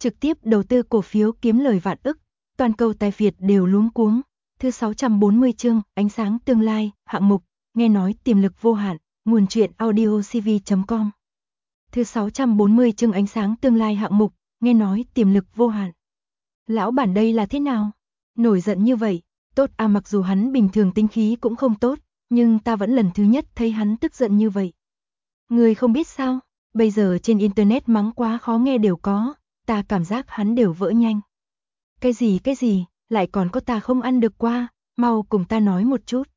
trực tiếp đầu tư cổ phiếu kiếm lời vạn ức, toàn cầu tài Việt đều luống cuống. Thứ 640 chương, ánh sáng tương lai, hạng mục, nghe nói tiềm lực vô hạn, nguồn truyện audiocv.com. Thứ 640 chương ánh sáng tương lai hạng mục, nghe nói tiềm lực vô hạn. Lão bản đây là thế nào? Nổi giận như vậy, tốt à, mặc dù hắn bình thường tính khí cũng không tốt, nhưng ta vẫn lần thứ nhất thấy hắn tức giận như vậy. Người không biết sao, bây giờ trên internet mắng quá khó nghe đều có, ta cảm giác hắn đều vỡ nhanh. Cái gì, lại còn có ta không ăn được qua, mau cùng ta nói một chút.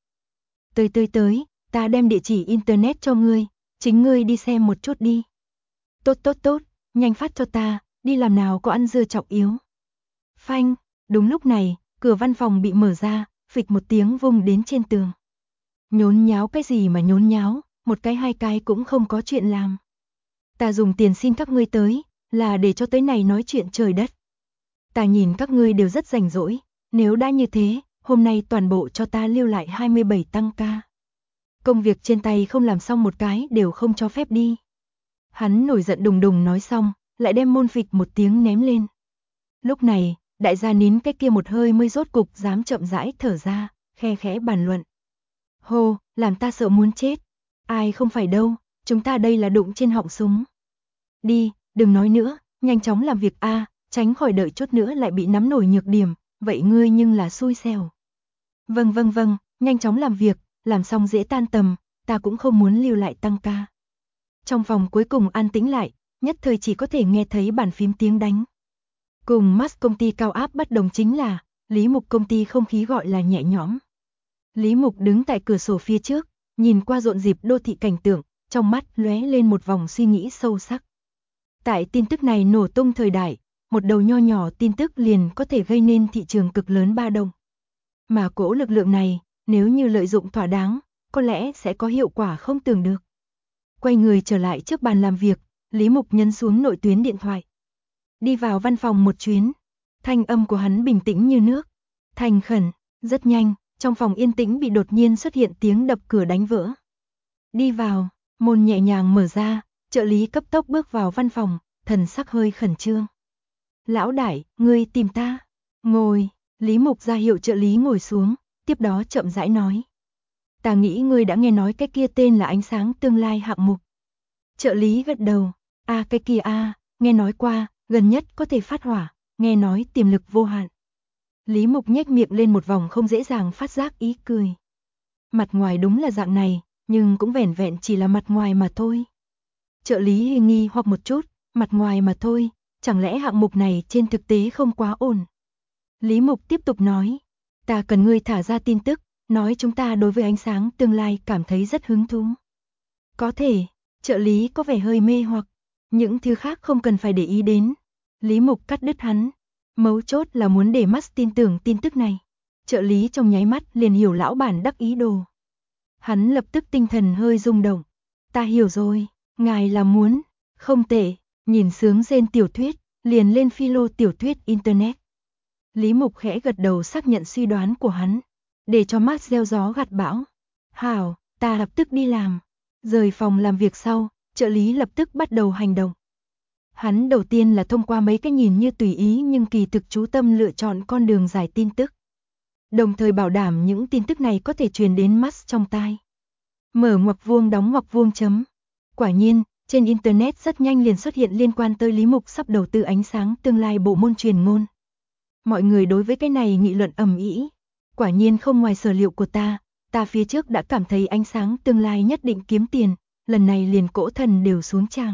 Tới, ta đem địa chỉ internet cho ngươi, chính ngươi đi xem một chút đi. Tốt, nhanh phát cho ta, đi làm nào có ăn dưa trọng yếu. Phanh, đúng lúc này, cửa văn phòng bị mở ra, phịch một tiếng vung đến trên tường. Nhốn nháo cái gì mà nhốn nháo, một cái hai cái cũng không có chuyện làm. Ta dùng tiền xin các ngươi tới, là để cho tới này nói chuyện trời đất. Ta nhìn các ngươi đều rất rảnh rỗi, nếu đã như thế, hôm nay toàn bộ cho ta lưu lại 27 tăng ca. Công việc trên tay không làm xong một cái đều không cho phép đi. Hắn nổi giận đùng đùng nói xong, lại đem môn phịch một tiếng ném lên. Lúc này, đại gia nín cái kia một hơi mới rốt cục dám chậm rãi thở ra, khe khẽ bàn luận. Hô, làm ta sợ muốn chết. Ai không phải đâu, chúng ta đây là đụng trên họng súng. Đi, đừng nói nữa, nhanh chóng làm việc a, tránh khỏi đợi chút nữa lại bị nắm nổi nhược điểm, vậy ngươi nhưng là xui xẻo. Vâng, nhanh chóng làm việc, làm xong dễ tan tầm, ta cũng không muốn lưu lại tăng ca. Trong phòng cuối cùng an tĩnh lại, nhất thời chỉ có thể nghe thấy bàn phím tiếng đánh. Cùng Max công ty cao áp bất đồng chính là, Lý Mục công ty không khí gọi là nhẹ nhõm. Lý Mục đứng tại cửa sổ phía trước, nhìn qua rộn rịp đô thị cảnh tượng, trong mắt lóe lên một vòng suy nghĩ sâu sắc. Tại tin tức này nổ tung thời đại, một đầu nho nhỏ tin tức liền có thể gây nên thị trường cực lớn ba động. Mà cỗ lực lượng này, nếu như lợi dụng thỏa đáng, có lẽ sẽ có hiệu quả không tưởng được. Quay người trở lại trước bàn làm việc, Lý Mục nhấn xuống nội tuyến điện thoại. Đi vào văn phòng một chuyến, thanh âm của hắn bình tĩnh như nước, thành khẩn, rất nhanh, trong phòng yên tĩnh bị đột nhiên xuất hiện tiếng đập cửa đánh vỡ. Đi vào, môn nhẹ nhàng mở ra, trợ lý cấp tốc bước vào văn phòng, thần sắc hơi khẩn trương. Lão đại, ngươi tìm ta. Ngồi, Lý Mục ra hiệu trợ lý ngồi xuống, tiếp đó chậm rãi nói. Ta nghĩ ngươi đã nghe nói cái kia tên là ánh sáng tương lai hạng mục. Trợ lý gật đầu, cái kia nghe nói qua, gần nhất có thể phát hỏa, nghe nói tiềm lực vô hạn. Lý Mục nhếch miệng lên một vòng không dễ dàng phát giác ý cười. Mặt ngoài đúng là dạng này, nhưng cũng vẻn vẹn chỉ là mặt ngoài mà thôi. Trợ lý nghi hoặc một chút, mặt ngoài mà thôi, chẳng lẽ hạng mục này trên thực tế không quá ổn. Lý Mục tiếp tục nói, ta cần ngươi thả ra tin tức, nói chúng ta đối với ánh sáng tương lai cảm thấy rất hứng thú. Có thể, trợ lý có vẻ hơi mê hoặc, những thứ khác không cần phải để ý đến. Lý Mục cắt đứt hắn, mấu chốt là muốn để Max tin tưởng tin tức này. Trợ lý trong nháy mắt liền hiểu lão bản đắc ý đồ. Hắn lập tức tinh thần hơi rung động. Ta hiểu rồi, ngài là muốn, không tệ, nhìn sướng rên tiểu thuyết, liền lên philo tiểu thuyết internet. Lý Mục khẽ gật đầu xác nhận suy đoán của hắn, để cho Max gieo gió gặt bão. Hảo, ta lập tức đi làm. Rời phòng làm việc sau, trợ lý lập tức bắt đầu hành động. Hắn đầu tiên là thông qua mấy cái nhìn như tùy ý nhưng kỳ thực chú tâm lựa chọn con đường giải tin tức. Đồng thời bảo đảm những tin tức này có thể truyền đến Max trong tai. Mở ngoặc vuông đóng ngoặc vuông chấm. Quả nhiên, trên internet rất nhanh liền xuất hiện liên quan tới Lý Mục sắp đầu tư ánh sáng tương lai bộ môn truyền ngôn. Mọi người đối với cái này nghị luận ầm ĩ. Quả nhiên không ngoài sở liệu của ta phía trước đã cảm thấy ánh sáng tương lai nhất định kiếm tiền, lần này liền cỗ thần đều xuống tràng.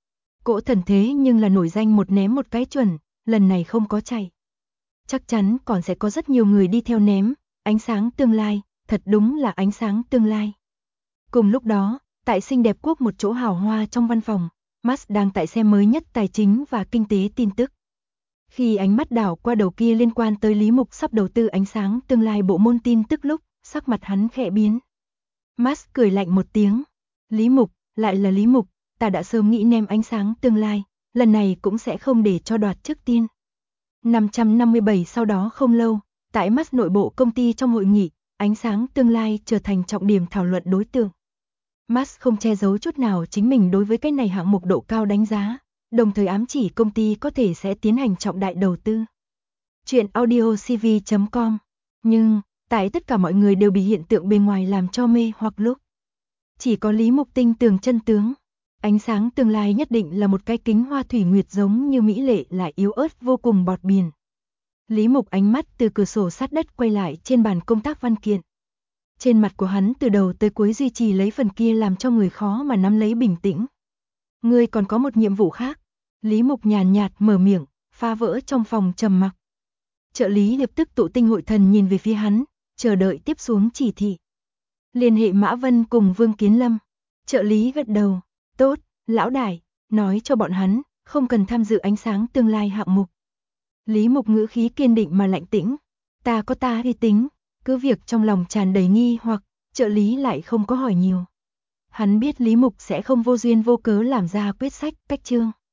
Cỗ thần thế nhưng là nổi danh một ném một cái chuẩn, lần này không có chạy. Chắc chắn còn sẽ có rất nhiều người đi theo ném, ánh sáng tương lai, thật đúng là ánh sáng tương lai. Cùng lúc đó, tại Xinh Đẹp Quốc một chỗ hào hoa trong văn phòng, Max đang tại xem mới nhất tài chính và kinh tế tin tức. Khi ánh mắt đảo qua đầu kia liên quan tới Lý Mục sắp đầu tư ánh sáng tương lai bộ môn tin tức lúc, sắc mặt hắn khẽ biến. Max cười lạnh một tiếng. Lý Mục, lại là Lý Mục, ta đã sớm nghĩ ném ánh sáng tương lai, lần này cũng sẽ không để cho đoạt trước tiên. 557 sau đó không lâu, tại Max nội bộ công ty trong hội nghị, ánh sáng tương lai trở thành trọng điểm thảo luận đối tượng. Max không che giấu chút nào chính mình đối với cái này hạng mục độ cao đánh giá, đồng thời ám chỉ công ty có thể sẽ tiến hành trọng đại đầu tư. Chuyện audiocv.com. Nhưng, tại tất cả mọi người đều bị hiện tượng bề ngoài làm cho mê hoặc lúc. Chỉ có Lý Mục tin tưởng chân tướng. Ánh sáng tương lai nhất định là một cái kính hoa thủy nguyệt giống như mỹ lệ lại yếu ớt vô cùng bọt biển. Lý Mục ánh mắt từ cửa sổ sát đất quay lại trên bàn công tác văn kiện. Trên mặt của hắn từ đầu tới cuối duy trì lấy phần kia làm cho người khó mà nắm lấy bình tĩnh. Ngươi còn có một nhiệm vụ khác. Lý Mục nhàn nhạt mở miệng, phá vỡ trong phòng trầm mặc. Trợ lý lập tức tụ tinh hội thần nhìn về phía hắn, chờ đợi tiếp xuống chỉ thị. Liên hệ Mã Vân cùng Vương Kiến Lâm. Trợ lý gật đầu, tốt, lão đại, nói cho bọn hắn, không cần tham dự ánh sáng tương lai hạng mục. Lý Mục ngữ khí kiên định mà lạnh tĩnh, ta có ta đi tính, cứ việc trong lòng tràn đầy nghi hoặc, trợ lý lại không có hỏi nhiều. Hắn biết Lý Mục sẽ không vô duyên vô cớ làm ra quyết sách, cách chương.